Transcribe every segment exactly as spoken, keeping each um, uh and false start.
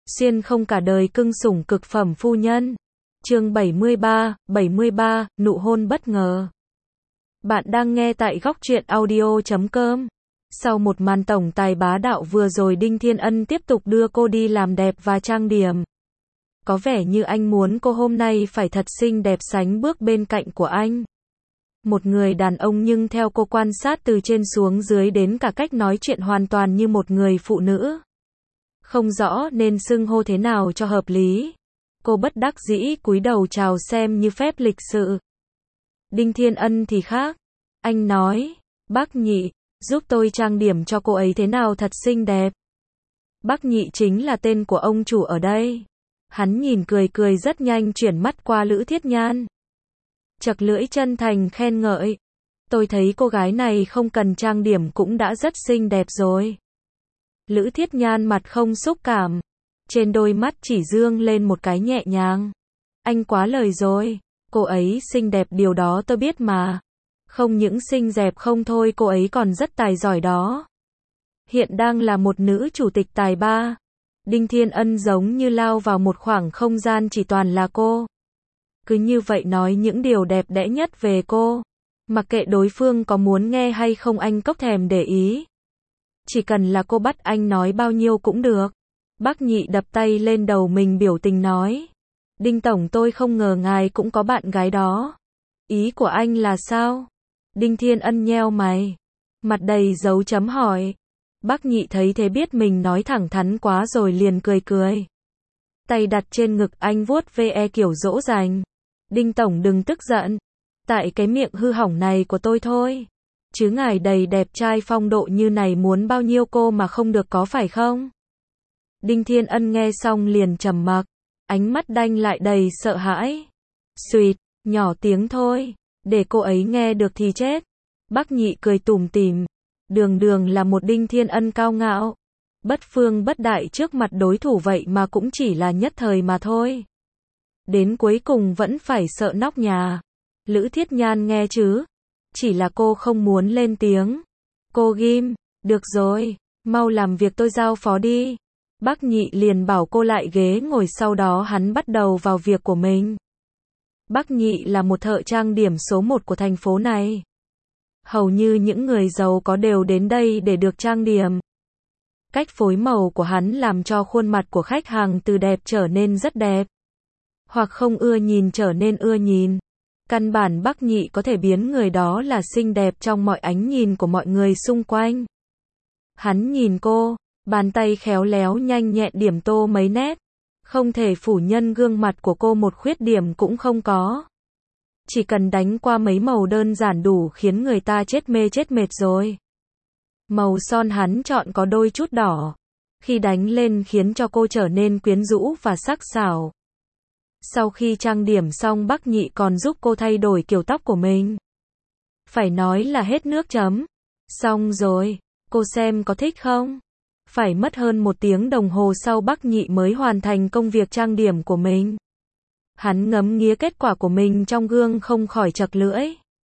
Xuyên không cả đời cưng sủng cực phẩm phu nhân. Chương bảy mươi ba, bảy mươi ba, nụ hôn bất ngờ. Bạn đang nghe tại góc truyện audio chấm com. Sau một màn tổng tài bá đạo vừa rồi, Đinh Thiên Ân tiếp tục đưa cô đi làm đẹp và trang điểm. Có vẻ như anh muốn cô hôm nay phải thật xinh đẹp sánh bước bên cạnh của anh. Một người đàn ông nhưng theo cô quan sát từ trên xuống dưới đến cả cách nói chuyện hoàn toàn như một người phụ nữ. Không rõ nên xưng hô thế nào cho hợp lý. Cô bất đắc dĩ cúi đầu chào xem như phép lịch sự. Đinh Thiên Ân thì khác. Anh nói, bác Nhị, giúp tôi trang điểm cho cô ấy thế nào thật xinh đẹp. Bác Nhị chính là tên của ông chủ ở đây. Hắn nhìn cười cười rất nhanh chuyển mắt qua Lữ Thiết Nhan. Chật lưỡi chân thành khen ngợi. Tôi thấy cô gái này không cần trang điểm cũng đã rất xinh đẹp rồi. Lữ Thiết Nhan mặt không xúc cảm. Trên đôi mắt chỉ dương lên một cái nhẹ nhàng. Anh quá lời rồi. Cô ấy xinh đẹp điều đó tôi biết mà. Không những xinh đẹp không thôi, cô ấy còn rất tài giỏi đó. Hiện đang là một nữ chủ tịch tài ba. Đinh Thiên Ân giống như lao vào một khoảng không gian chỉ toàn là cô. Cứ như vậy nói những điều đẹp đẽ nhất về cô. Mặc kệ đối phương có muốn nghe hay không, anh cốc thèm để ý. Chỉ cần là cô bắt anh nói bao nhiêu cũng được. Bác Nhị đập tay lên đầu mình biểu tình nói. Đinh Tổng, tôi không ngờ ngài cũng có bạn gái đó. Ý của anh là sao? Đinh Thiên Ân nheo mày. Mặt đầy dấu chấm hỏi. Bác Nhị thấy thế biết mình nói thẳng thắn quá rồi liền cười cười. Tay đặt trên ngực anh vuốt ve kiểu dỗ dành. Đinh Tổng đừng tức giận. Tại cái miệng hư hỏng này của tôi thôi. Chứ ngài đầy đẹp trai phong độ như này muốn bao nhiêu cô mà không được có phải không? Đinh Thiên Ân nghe xong liền trầm mặc. Ánh mắt đanh lại đầy sợ hãi. Xuyệt, nhỏ tiếng thôi. Để cô ấy nghe được thì chết. Bác Nhị cười tủm tỉm. Đường đường là một Đinh Thiên Ân cao ngạo. Bất phương bất đại trước mặt đối thủ vậy mà cũng chỉ là nhất thời mà thôi. Đến cuối cùng vẫn phải sợ nóc nhà. Lữ Thiết Nhan nghe chứ. Chỉ là cô không muốn lên tiếng. Cô ghim. Được rồi. Mau làm việc tôi giao phó đi. Bác Nhị liền bảo cô lại ghế ngồi, sau đó hắn bắt đầu vào việc của mình. Bác Nhị là một thợ trang điểm số một của thành phố này. Hầu như những người giàu có đều đến đây để được trang điểm. Cách phối màu của hắn làm cho khuôn mặt của khách hàng từ đẹp trở nên rất đẹp. Hoặc không ưa nhìn trở nên ưa nhìn. Căn bản Bác Nhị có thể biến người đó là xinh đẹp trong mọi ánh nhìn của mọi người xung quanh. Hắn nhìn cô, bàn tay khéo léo nhanh nhẹn điểm tô mấy nét. Không thể phủ nhận gương mặt của cô một khuyết điểm cũng không có. Chỉ cần đánh qua mấy màu đơn giản đủ khiến người ta chết mê chết mệt rồi. Màu son hắn chọn có đôi chút đỏ. Khi đánh lên khiến cho cô trở nên quyến rũ và sắc sảo. Sau khi trang điểm xong, Bác Nhị còn giúp cô thay đổi kiểu tóc của mình. Phải nói là hết nước chấm. Xong rồi, cô xem có thích không? Phải mất hơn một tiếng đồng hồ sau Bác Nhị mới hoàn thành công việc trang điểm của mình. Hắn ngắm nghía kết quả của mình trong gương không khỏi chật lưỡi.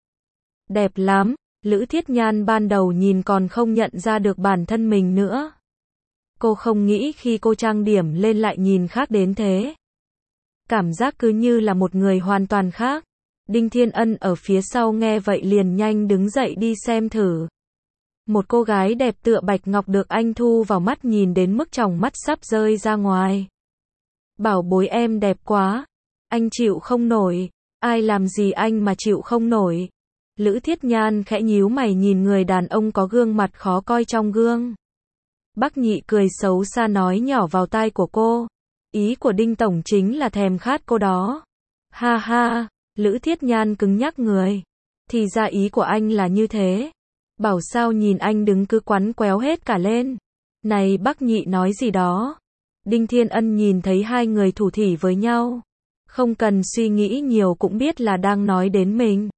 Đẹp lắm. Lữ Thiết Nhan ban đầu nhìn còn không nhận ra được bản thân mình nữa. Cô không nghĩ khi cô trang điểm lên lại nhìn khác đến thế. Cảm giác cứ như là một người hoàn toàn khác. Đinh Thiên Ân ở phía sau nghe vậy liền nhanh đứng dậy đi xem thử. Một cô gái đẹp tựa bạch ngọc được anh thu vào mắt nhìn đến mức tròng mắt sắp rơi ra ngoài. Bảo bối em đẹp quá. Anh chịu không nổi. Ai làm gì anh mà chịu không nổi. Lữ Thiết Nhan khẽ nhíu mày nhìn người đàn ông có gương mặt khó coi trong gương. Bác Nhị cười xấu xa nói nhỏ vào tai của cô. Ý của Đinh Tổng chính là thèm khát cô đó. Ha ha, Lữ Thiết Nhan cứng nhắc người. Thì ra ý của anh là như thế. Bảo sao nhìn anh đứng cứ quắn quéo hết cả lên. Này Bác Nhị nói gì đó. Đinh Thiên Ân nhìn thấy hai người thủ thỉ với nhau. Không cần suy nghĩ nhiều cũng biết là đang nói đến mình.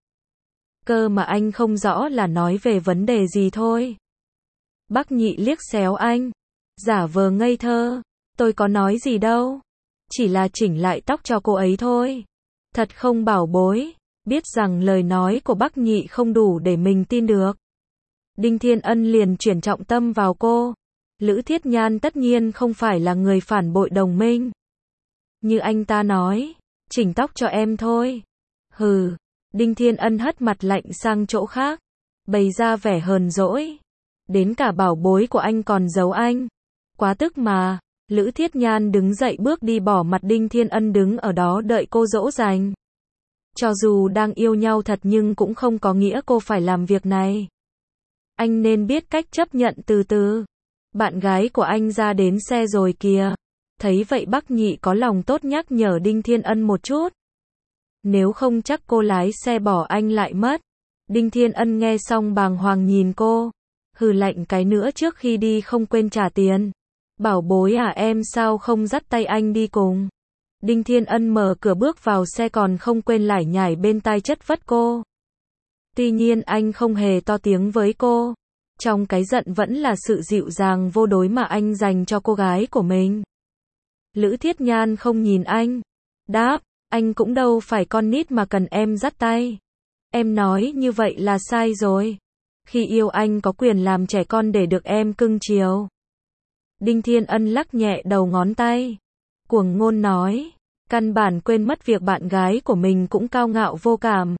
Cơ mà anh không rõ là nói về vấn đề gì thôi. Bác Nhị liếc xéo anh. Giả vờ ngây thơ. Tôi có nói gì đâu. Chỉ là chỉnh lại tóc cho cô ấy thôi. Thật không bảo bối. Biết rằng lời nói của Bác Nhị không đủ để mình tin được. Đinh Thiên Ân liền chuyển trọng tâm vào cô. Lữ Thiết Nhan tất nhiên không phải là người phản bội đồng minh. Như anh ta nói, chỉnh tóc cho em thôi. Hừ, Đinh Thiên Ân hất mặt lạnh sang chỗ khác, bày ra vẻ hờn dỗi. Đến cả bảo bối của anh còn giấu anh. Quá tức mà. Lữ Thiết Nhan đứng dậy bước đi bỏ mặt Đinh Thiên Ân đứng ở đó đợi cô dỗ dành. Cho dù đang yêu nhau thật nhưng cũng không có nghĩa cô phải làm việc này. Anh nên biết cách chấp nhận từ từ. Bạn gái của anh ra đến xe rồi kìa. Thấy vậy Bắc Nhị có lòng tốt nhắc nhở Đinh Thiên Ân một chút. Nếu không chắc cô lái xe bỏ anh lại mất. Đinh Thiên Ân nghe xong bàng hoàng nhìn cô. Hừ lạnh cái nữa trước khi đi không quên trả tiền. Bảo bối à em sao không dắt tay anh đi cùng. Đinh Thiên Ân mở cửa bước vào xe còn không quên lải nhải bên tai chất vấn cô. Tuy nhiên anh không hề to tiếng với cô. Trong cái giận vẫn là sự dịu dàng vô đối mà anh dành cho cô gái của mình. Lữ Thiết Nhan không nhìn anh. Đáp, anh cũng đâu phải con nít mà cần em dắt tay. Em nói như vậy là sai rồi. Khi yêu anh có quyền làm trẻ con để được em cưng chiều. Đinh Thiên Ân lắc nhẹ đầu ngón tay. Cuồng ngôn nói. Căn bản quên mất việc bạn gái của mình cũng cao ngạo vô cảm.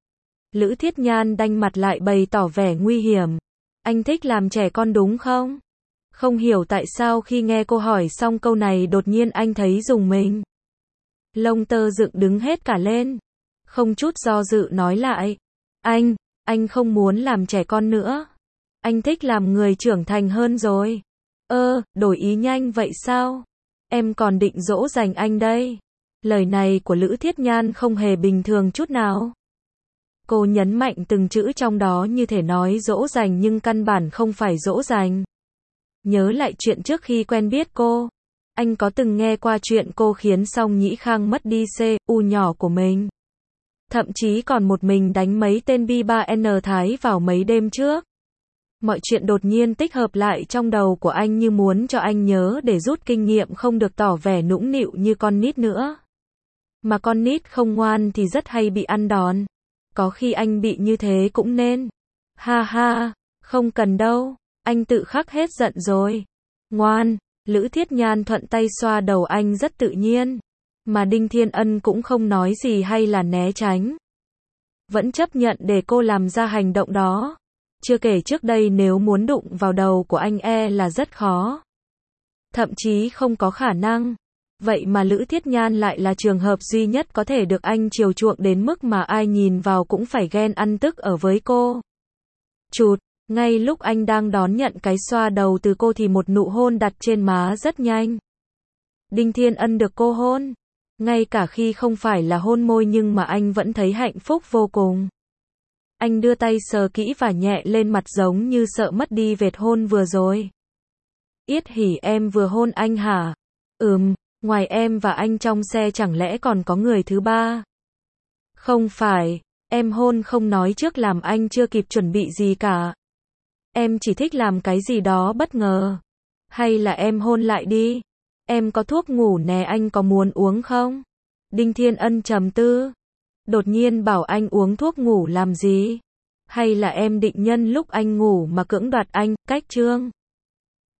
Lữ Thiết Nhan đanh mặt lại bày tỏ vẻ nguy hiểm. Anh thích làm trẻ con đúng không? Không hiểu tại sao khi nghe cô hỏi xong câu này đột nhiên anh thấy rùng mình. Lông tơ dựng đứng hết cả lên. Không chút do dự nói lại. Anh, anh không muốn làm trẻ con nữa. Anh thích làm người trưởng thành hơn rồi. Ơ, đổi ý nhanh vậy sao? Em còn định dỗ dành anh đây. Lời này của Lữ Thiết Nhan không hề bình thường chút nào. Cô nhấn mạnh từng chữ trong đó như thể nói dỗ dành nhưng căn bản không phải dỗ dành. Nhớ lại chuyện trước khi quen biết cô. Anh có từng nghe qua chuyện cô khiến Song Nhĩ Khang mất đi xê u nhỏ của mình. Thậm chí còn một mình đánh mấy tên bi ba en Thái vào mấy đêm trước. Mọi chuyện đột nhiên tích hợp lại trong đầu của anh như muốn cho anh nhớ để rút kinh nghiệm không được tỏ vẻ nũng nịu như con nít nữa. Mà con nít không ngoan thì rất hay bị ăn đòn. Có khi anh bị như thế cũng nên. Ha ha, không cần đâu, anh tự khắc hết giận rồi. Ngoan, Lữ Thiết Nhan thuận tay xoa đầu anh rất tự nhiên. Mà Đinh Thiên Ân cũng không nói gì hay là né tránh. Vẫn chấp nhận để cô làm ra hành động đó. Chưa kể trước đây nếu muốn đụng vào đầu của anh e là rất khó. Thậm chí không có khả năng. Vậy mà Lữ Thiết Nhan lại là trường hợp duy nhất có thể được anh chiều chuộng đến mức mà ai nhìn vào cũng phải ghen ăn tức ở với cô. Chụt, ngay lúc anh đang đón nhận cái xoa đầu từ cô thì một nụ hôn đặt trên má rất nhanh. Đinh Thiên Ân được cô hôn. Ngay cả khi không phải là hôn môi nhưng mà anh vẫn thấy hạnh phúc vô cùng. Anh đưa tay sờ kỹ và nhẹ lên mặt giống như sợ mất đi vệt hôn vừa rồi. Yết hỉ em vừa hôn anh hả? Ừm, ngoài em và anh trong xe chẳng lẽ còn có người thứ ba? Không phải, em hôn không nói trước làm anh chưa kịp chuẩn bị gì cả. Em chỉ thích làm cái gì đó bất ngờ. Hay là em hôn lại đi. Em có thuốc ngủ nè anh có muốn uống không? Đinh Thiên Ân trầm tư. Đột nhiên bảo anh uống thuốc ngủ làm gì? Hay là em định nhân lúc anh ngủ mà cưỡng đoạt anh, cách chương.